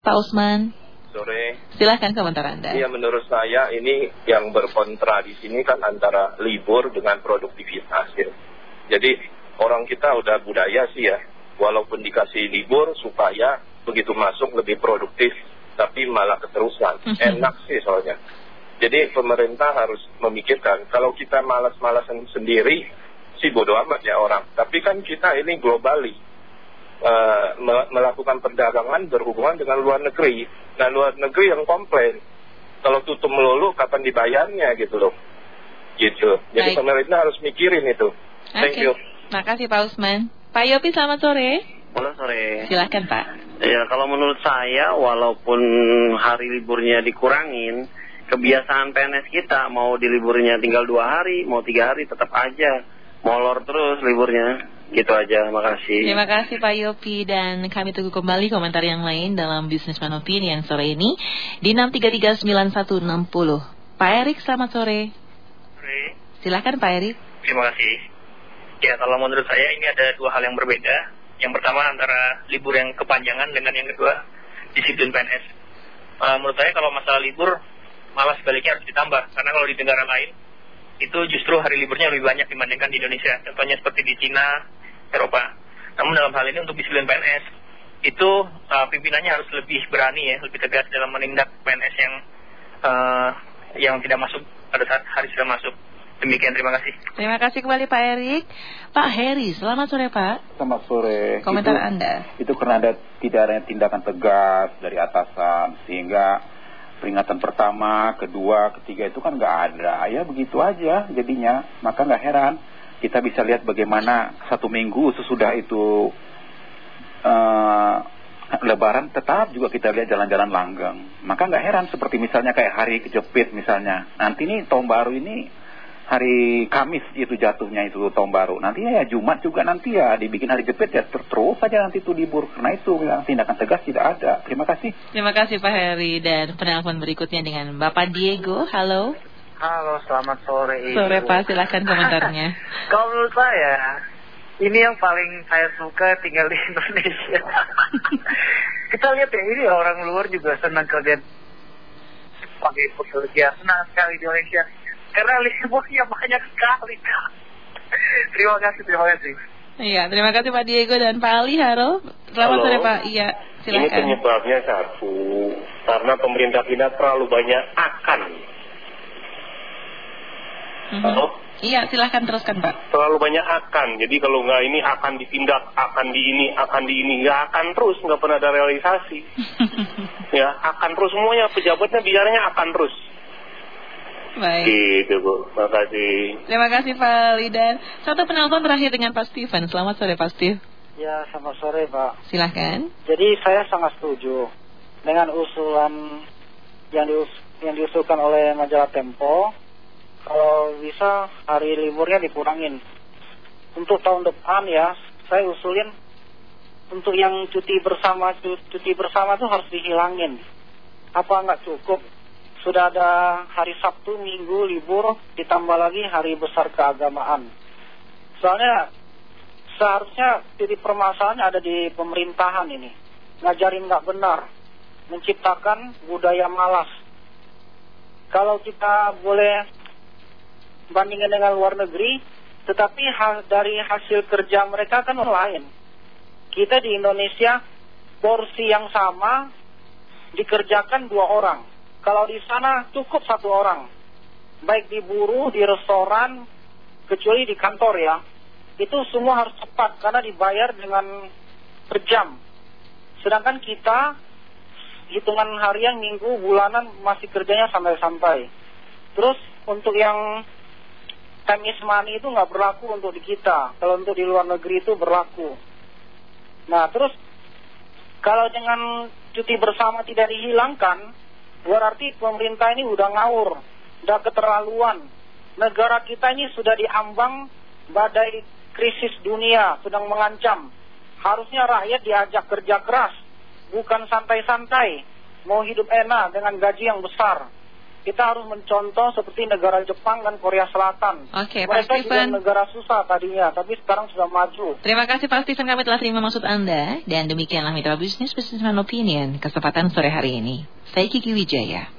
Pak Usman. Sore. Silahkan komentar Anda. Iya, menurut saya ini yang berkontra di sini kan antara libur dengan produktivitas ya. Jadi orang kita udah budaya sih ya, walaupun dikasih libur supaya begitu masuk lebih produktif, tapi malah keterusan. Enak sih soalnya. Jadi pemerintah harus memikirkan, kalau kita malas-malasan sendiri, sih bodo amat ya orang. Tapi kan kita ini globali. Melakukan perdagangan berhubungan dengan luar negeri. Nah, luar negeri yang komplain kalau tutup melulu kapan dibayarnya gitu loh. Gitu. Jadi pemerintah harus mikirin itu. Thank you. Makasih Pak Usman. Pak Yopi, selamat sore. Selamat sore. Silahkan Pak. Ya, kalau menurut saya walaupun hari liburnya dikurangin, kebiasaan PNS kita mau di liburnya tinggal 2 hari, mau 3 hari tetap aja molor terus liburnya. Gitu aja, makasih. Terima kasih Pak Yopi, dan kami tunggu kembali komentar yang lain dalam Businessman Opinion sore ini di 6339160. Pak Erik, selamat sore. Sore. Silakan Pak Erik. Terima kasih. Ya, kalau menurut saya ini ada 2 hal yang berbeda. Yang pertama antara libur yang kepanjangan dengan yang kedua disiplin PNS. Menurut saya kalau masalah libur malah sebaliknya harus ditambah, karena kalau di negara lain itu justru hari liburnya lebih banyak dibandingkan di Indonesia. Contohnya seperti di Cina, Eropa. Namun dalam hal ini untuk disiplin PNS itu pimpinannya harus lebih berani ya, lebih tegas dalam menindak PNS yang tidak masuk pada saat hari sudah masuk. Demikian, terima kasih. Terima kasih kembali Pak Erik. Pak Heri, selamat sore Pak. Selamat sore. Komentar Anda. Itu karena tidak ada tindakan tegas dari atasan, sehingga peringatan pertama, kedua, ketiga itu kan nggak ada. Ya begitu aja jadinya. Maka nggak heran kita bisa lihat bagaimana 1 minggu sesudah itu Lebaran tetap juga kita lihat jalan-jalan langgeng. Maka nggak heran seperti misalnya kayak hari kejepit misalnya. Nanti nih tahun baru ini hari Kamis itu jatuhnya itu tahun baru. Nanti ya Jumat juga nanti ya dibikin hari jepit ya, terus saja nanti itu libur. Karena itu tindakan tegas tidak ada. Terima kasih. Terima kasih Pak Heri, dan penelpon berikutnya dengan Bapak Diego. Halo. Halo, selamat sore Ibu. Sore Pak, silakan komentarnya. Kalau menurut saya, ini yang paling saya suka tinggal di Indonesia. Kita lihat ya, ini orang luar juga senang kerja pakai pekerja, senang sekali di Indonesia. Karena liburnya banyak sekali. Terima kasih. Iya, terima kasih Pak Diego dan Pak Ali. Halo, selamat sore Pak. Iya, silakan. Ini penyebabnya satu, karena pemerintah kita terlalu banyak akan. Halo? Iya, silakan teruskan Pak. Terlalu banyak akan. Jadi kalau nggak ini akan ditindak, akan di ini, nggak akan terus, nggak pernah ada realisasi. Ya, akan terus semuanya, pejabatnya bicaranya akan terus. Baik. Gitu Bu, makasih. Terima kasih Pak Ali, dan satu penelpon terakhir dengan Pak Steven. Selamat sore Pak Steve. Ya, selamat sore Pak. Silahkan. Jadi saya sangat setuju dengan usulan yang diusulkan oleh majalah Tempo. Kalau bisa hari liburnya dikurangin. Untuk tahun depan ya, saya usulin untuk yang cuti bersama itu harus dihilangin. Apa nggak cukup? Sudah ada hari Sabtu, Minggu libur, ditambah lagi hari besar keagamaan. Soalnya seharusnya titik permasalahannya ada di pemerintahan ini. Ngajarin nggak benar, menciptakan budaya malas. Kalau kita boleh bandingkan dengan luar negeri, tetapi dari hasil kerja mereka kan lain. Kita di Indonesia porsi yang sama dikerjakan 2 orang. Kalau di sana cukup 1 orang, baik di buruh, di restoran, kecuali di kantor ya, itu semua harus cepat karena dibayar dengan per jam. Sedangkan kita hitungan harian, minggu, bulanan masih kerjanya santai-santai. Terus untuk yang time is money itu nggak berlaku untuk di kita, kalau untuk di luar negeri itu berlaku. Nah terus kalau dengan cuti bersama tidak dihilangkan, berarti pemerintah ini udah ngawur, udah keterlaluan. Negara kita ini sudah diambang badai krisis dunia, sedang mengancam. Harusnya rakyat diajak kerja keras, bukan santai-santai, mau hidup enak dengan gaji yang besar. kita harus mencontoh seperti negara Jepang dan Korea Selatan. Oke, Pak Mereka juga Stephen. negara susah tadinya, tapi sekarang sudah maju. Terima kasih Pak Stephen, kami telah terima maksud Anda. Dan demikianlah Mitra Bisnis Businessman Opinion kesempatan sore hari ini. Saya Kiki Wijaya.